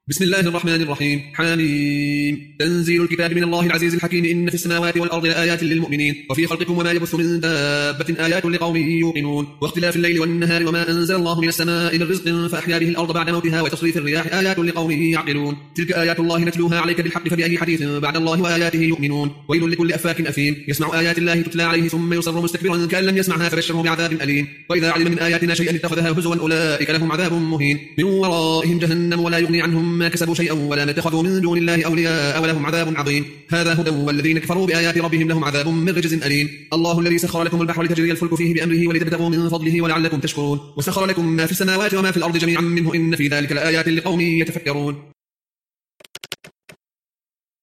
بسم الله الرحمن الرحيم. حميم. تنزيل الكتاب من الله العزيز الحكيم. إن في السماوات والأرض لآيات للمؤمنين وفي خلقكم وما يبث من دابة آيات لقوم يوقنون واختلاف الليل والنهار وما أنزل الله من السماء من رزق فأحيا به الأرض بعد موتها وتصريف الرياح آيات لقوم يعقلون. تلك آيات الله نتلوها عليك بالحق فبأي حديث بعد الله وآياته يؤمنون. ويل لكل أفاك أثيم يسمع آيات الله تتلى عليه ثم يصر مستكبرا كأن لم يسمعها فبشره بعذاب أليم. وإذا علم من آياتنا شيئا اتخذها هزوا أولئك لهم عذاب مهين. من ورائهم جهنم ولا يغني عنهم ما كسبوا شيئا ولا اتخذوا من دون الله أولياء ولهم عذاب عظيم. هذا هدى والذين كفروا بآيات ربهم لهم عذاب من رجز أليم. الله الذي سخر لكم البحر لتجري الفلك فيه بأمره ولتبتغوا من فضله ولعلكم تشكرون. وسخر لكم ما في السماوات وما في الأرض جميعا منه إن في ذلك لآيات لقوم يتفكرون.